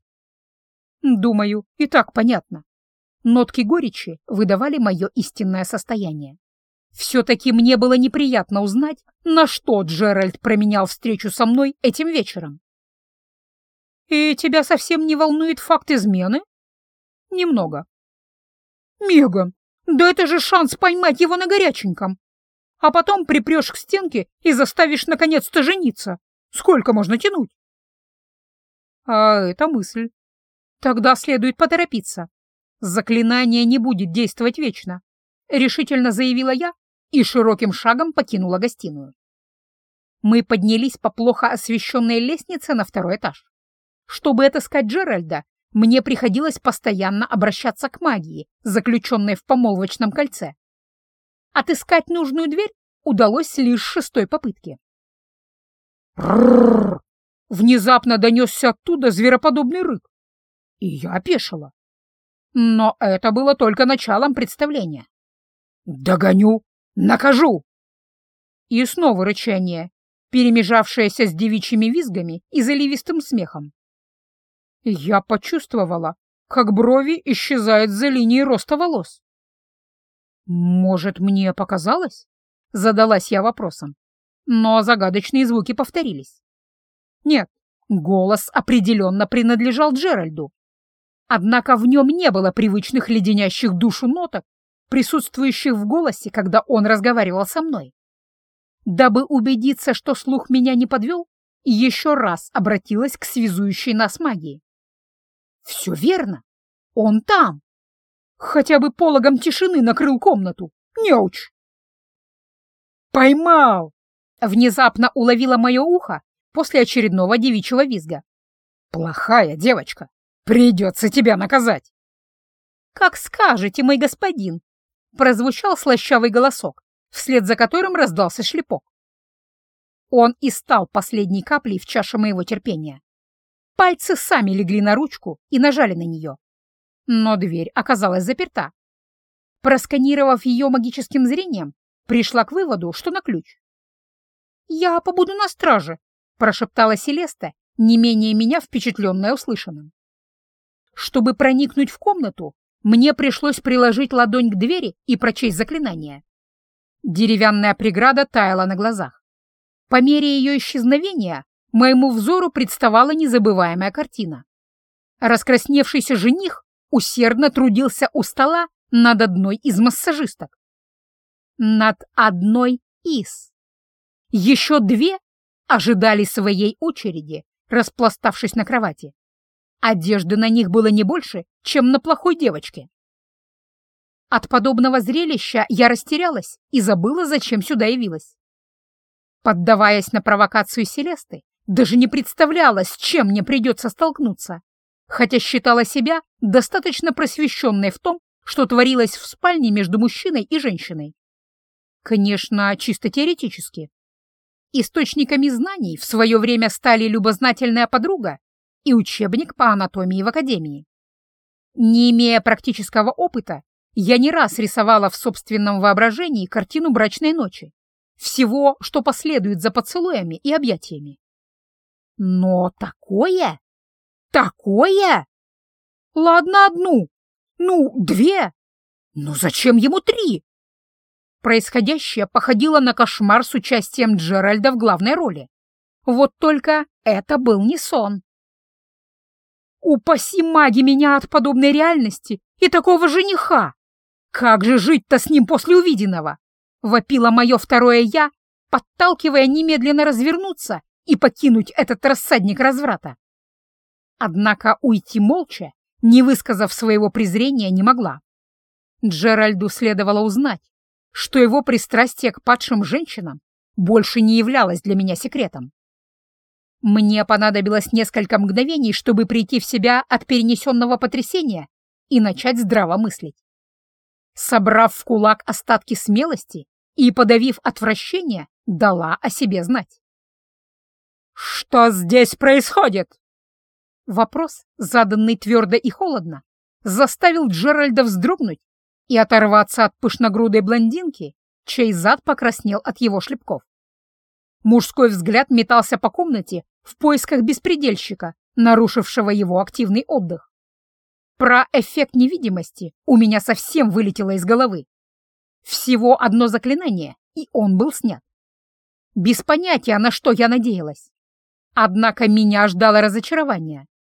Думаю, и так понятно. Нотки горечи выдавали мое истинное состояние. Все-таки мне было неприятно узнать, на что Джеральд променял встречу со мной этим вечером. И тебя совсем не волнует факт измены? Немного. Меган, да это же шанс поймать его на горяченьком. А потом припрешь к стенке и заставишь наконец-то жениться. Сколько можно тянуть? А это мысль. Тогда следует поторопиться. Заклинание не будет действовать вечно, решительно заявила я и широким шагом покинула гостиную. Мы поднялись по плохо освещенной лестнице на второй этаж. Чтобы отыскать Джеральда, мне приходилось постоянно обращаться к магии, заключенной в помолвочном кольце. Отыскать нужную дверь удалось лишь с шестой попытки. «Ррррр!» — внезапно донесся оттуда звероподобный рык, и я опешила. Но это было только началом представления. «Догоню! Накажу!» И снова рычание, перемежавшееся с девичьими визгами и заливистым смехом. Я почувствовала, как брови исчезают за линией роста волос. «Может, мне показалось?» — задалась я вопросом. Но загадочные звуки повторились. Нет, голос определенно принадлежал Джеральду. Однако в нем не было привычных леденящих душу ноток, присутствующих в голосе, когда он разговаривал со мной. Дабы убедиться, что слух меня не подвел, еще раз обратилась к связующей нас магии. Все верно, он там. Хотя бы пологом тишины накрыл комнату. Неуч! Поймал! Внезапно уловила мое ухо после очередного девичьего визга. Плохая девочка, придется тебя наказать. Как скажете, мой господин, прозвучал слащавый голосок, вслед за которым раздался шлепок. Он и стал последней каплей в чаше моего терпения. Пальцы сами легли на ручку и нажали на нее. Но дверь оказалась заперта. Просканировав ее магическим зрением, пришла к выводу, что на ключ. «Я побуду на страже», — прошептала Селеста, не менее меня впечатленная услышанным. Чтобы проникнуть в комнату, мне пришлось приложить ладонь к двери и прочесть заклинание. Деревянная преграда таяла на глазах. По мере ее исчезновения моему взору представала незабываемая картина. Раскрасневшийся жених усердно трудился у стола над одной из массажисток. Над одной из. Еще две ожидали своей очереди, распластавшись на кровати. Одежды на них было не больше, чем на плохой девочке. От подобного зрелища я растерялась и забыла, зачем сюда явилась. Поддаваясь на провокацию Селесты, даже не представляла, с чем мне придется столкнуться, хотя считала себя достаточно просвещенной в том, что творилось в спальне между мужчиной и женщиной. Конечно, чисто теоретически. Источниками знаний в свое время стали любознательная подруга и учебник по анатомии в академии. Не имея практического опыта, я не раз рисовала в собственном воображении картину брачной ночи, всего, что последует за поцелуями и объятиями. Но такое... Такое? Ладно, одну. Ну, две. Но зачем ему три? Происходящее походило на кошмар с участием Джеральда в главной роли. Вот только это был не сон. Упаси маги меня от подобной реальности и такого жениха! Как же жить-то с ним после увиденного? Вопило мое второе «я», подталкивая немедленно развернуться и покинуть этот рассадник разврата. Однако уйти молча, не высказав своего презрения, не могла. Джеральду следовало узнать, что его пристрастие к падшим женщинам больше не являлось для меня секретом. Мне понадобилось несколько мгновений, чтобы прийти в себя от перенесенного потрясения и начать здраво мыслить. Собрав в кулак остатки смелости и подавив отвращение, дала о себе знать. «Что здесь происходит?» Вопрос, заданный твердо и холодно, заставил Джеральда вздрогнуть и оторваться от пышногрудой блондинки, чей зад покраснел от его шлепков. Мужской взгляд метался по комнате в поисках беспредельщика, нарушившего его активный отдых. Про эффект невидимости у меня совсем вылетело из головы. Всего одно заклинание, и он был снят. Без понятия, на что я надеялась. Однако меня ждало разочарование,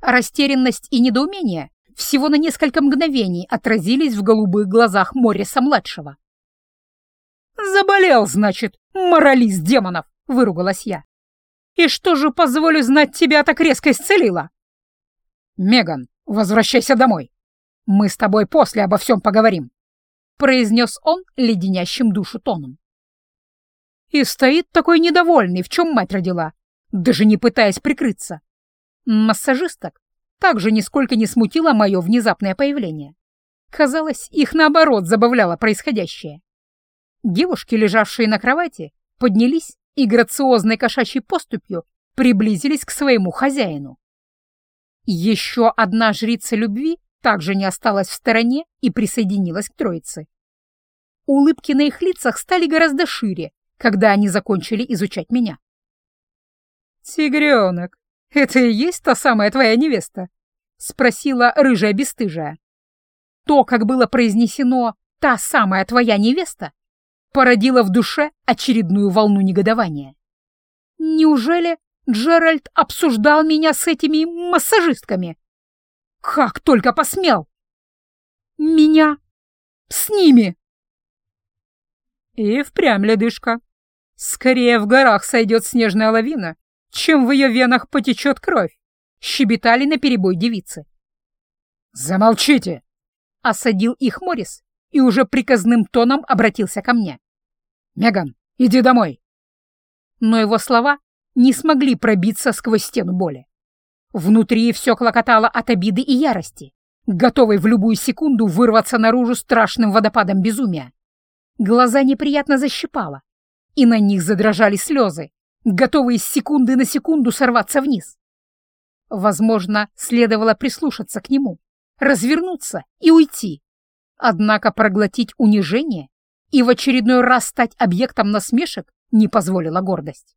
Растерянность и недоумение всего на несколько мгновений отразились в голубых глазах Морриса-младшего. «Заболел, значит, моралист демонов!» — выругалась я. «И что же, позволю знать, тебя так резко исцелило?» «Меган, возвращайся домой. Мы с тобой после обо всем поговорим», — произнес он леденящим душу тоном. И стоит такой недовольный, в чем мать родила, даже не пытаясь прикрыться. Массажисток также нисколько не смутило мое внезапное появление. Казалось, их наоборот забавляло происходящее. Девушки, лежавшие на кровати, поднялись и грациозной кошачьей поступью приблизились к своему хозяину. Еще одна жрица любви также не осталась в стороне и присоединилась к троице. Улыбки на их лицах стали гораздо шире, когда они закончили изучать меня. «Тигренок, это и есть та самая твоя невеста?» — спросила рыжая бесстыжая. То, как было произнесено «та самая твоя невеста», породило в душе очередную волну негодования. Неужели Джеральд обсуждал меня с этими массажистками? Как только посмел! Меня с ними! И впрямь, ледышка. Скорее в горах сойдет снежная лавина, чем в ее венах потечет кровь, щебетали наперебой девицы. «Замолчите!» — осадил их Моррис и уже приказным тоном обратился ко мне. «Меган, иди домой!» Но его слова не смогли пробиться сквозь стену боли. Внутри все клокотало от обиды и ярости, готовой в любую секунду вырваться наружу страшным водопадом безумия. Глаза неприятно защипало, и на них задрожали слезы, готовые с секунды на секунду сорваться вниз. Возможно, следовало прислушаться к нему, развернуться и уйти, однако проглотить унижение и в очередной раз стать объектом насмешек не позволила гордость.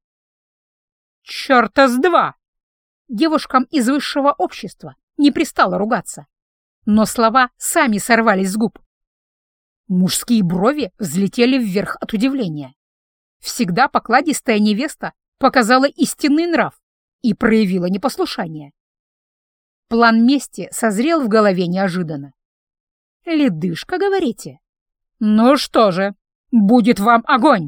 «Чёрта с два!» Девушкам из высшего общества не пристало ругаться, но слова сами сорвались с губ. Мужские брови взлетели вверх от удивления. Всегда покладистая невеста показала истинный нрав и проявила непослушание. План мести созрел в голове неожиданно. «Ледышка, говорите? Ну что же, будет вам огонь!»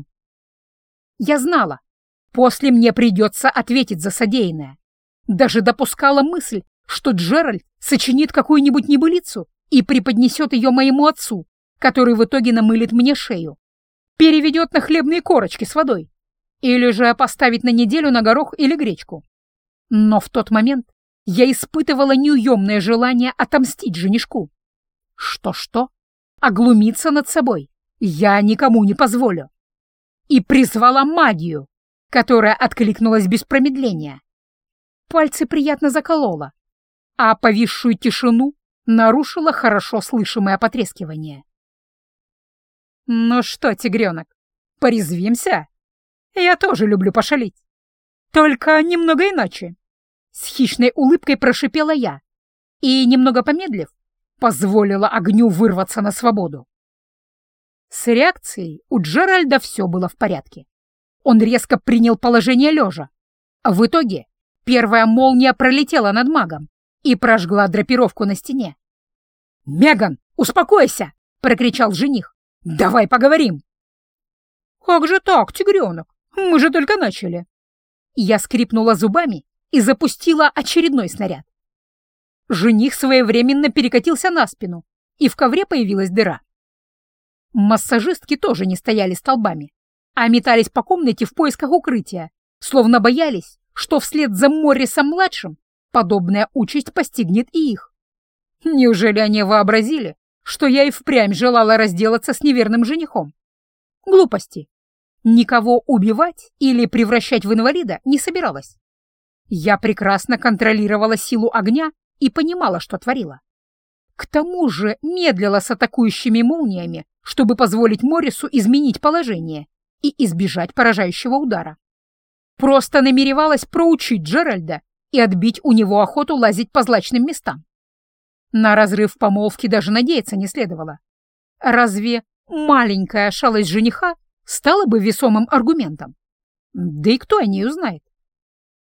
Я знала, после мне придется ответить за содеянное. Даже допускала мысль, что Джеральд сочинит какую-нибудь небылицу и преподнесет ее моему отцу, который в итоге намылит мне шею, переведет на хлебные корочки с водой или же поставит на неделю на горох или гречку. Но в тот момент я испытывала неуемное желание отомстить женишку. Что-что, оглумиться над собой я никому не позволю. И призвала магию, которая откликнулась без промедления. Пальцы приятно заколола, а повисшую тишину нарушило хорошо слышимое потрескивание. «Ну что, тигренок, порезвимся? Я тоже люблю пошалить. Только немного иначе». С хищной улыбкой прошипела я и, немного помедлив, позволила огню вырваться на свободу. С реакцией у Джеральда все было в порядке. Он резко принял положение лежа, а в итоге первая молния пролетела над магом и прожгла драпировку на стене. «Меган, успокойся!» — прокричал жених. «Давай поговорим!» «Как же так, тигренок? Мы же только начали!» Я скрипнула зубами и запустила очередной снаряд. Жених своевременно перекатился на спину, и в ковре появилась дыра. Массажистки тоже не стояли столбами, а метались по комнате в поисках укрытия, словно боялись, что вслед за Моррисом-младшим подобная участь постигнет и их. Неужели они вообразили, что я и впрямь желала разделаться с неверным женихом? Глупости. Никого убивать или превращать в инвалида не собиралась. Я прекрасно контролировала силу огня и понимала, что творила. К тому же медлила с атакующими молниями, чтобы позволить Моррису изменить положение и избежать поражающего удара. Просто намеревалась проучить Джеральда и отбить у него охоту лазить по злачным местам. На разрыв помолвки даже надеяться не следовало. Разве маленькая шалость жениха стала бы весомым аргументом? Да и кто о ней узнает?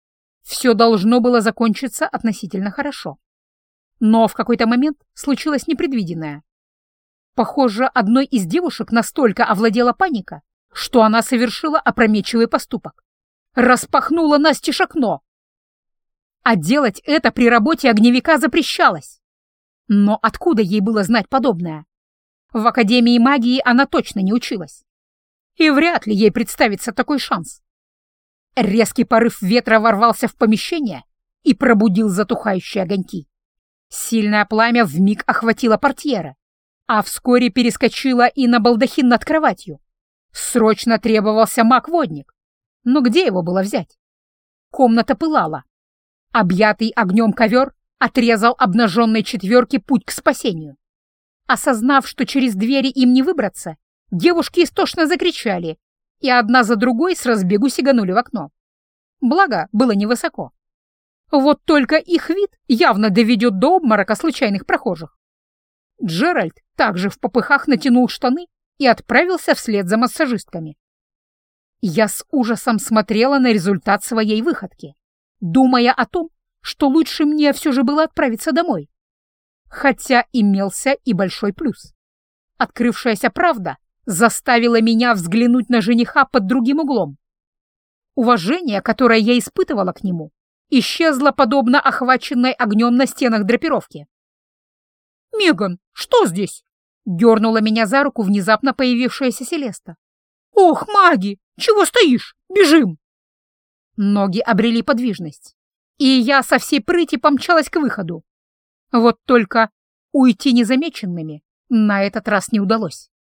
все должно было закончиться относительно хорошо. Но в какой-то момент случилось непредвиденное. Похоже, одной из девушек настолько овладела паника, что она совершила опрометчивый поступок. Распахнула настежь окно. А делать это при работе огневика запрещалось. Но откуда ей было знать подобное? В Академии магии она точно не училась. И вряд ли ей представится такой шанс. Резкий порыв ветра ворвался в помещение и пробудил затухающие огоньки. Сильное пламя вмиг охватило портьеры, а вскоре перескочило и на балдахин над кроватью. Срочно требовался маг-водник. Но где его было взять? Комната пылала. Объятый огнем ковер отрезал обнаженной четверке путь к спасению. Осознав, что через двери им не выбраться, девушки истошно закричали, и одна за другой с разбегу сиганули в окно. Благо, было невысоко. Вот только их вид явно доведет до обморока случайных прохожих. Джеральд также в попыхах натянул штаны и отправился вслед за массажистками. Я с ужасом смотрела на результат своей выходки, думая о том, что лучше мне все же было отправиться домой. Хотя имелся и большой плюс. Открывшаяся правда заставила меня взглянуть на жениха под другим углом. Уважение, которое я испытывала к нему, исчезло подобно охваченной огнем на стенах драпировки. «Меган, что здесь?» — дернула меня за руку внезапно появившаяся Селеста. «Ох, маги! Чего стоишь? Бежим!» Ноги обрели подвижность, и я со всей прыти помчалась к выходу. Вот только уйти незамеченными на этот раз не удалось.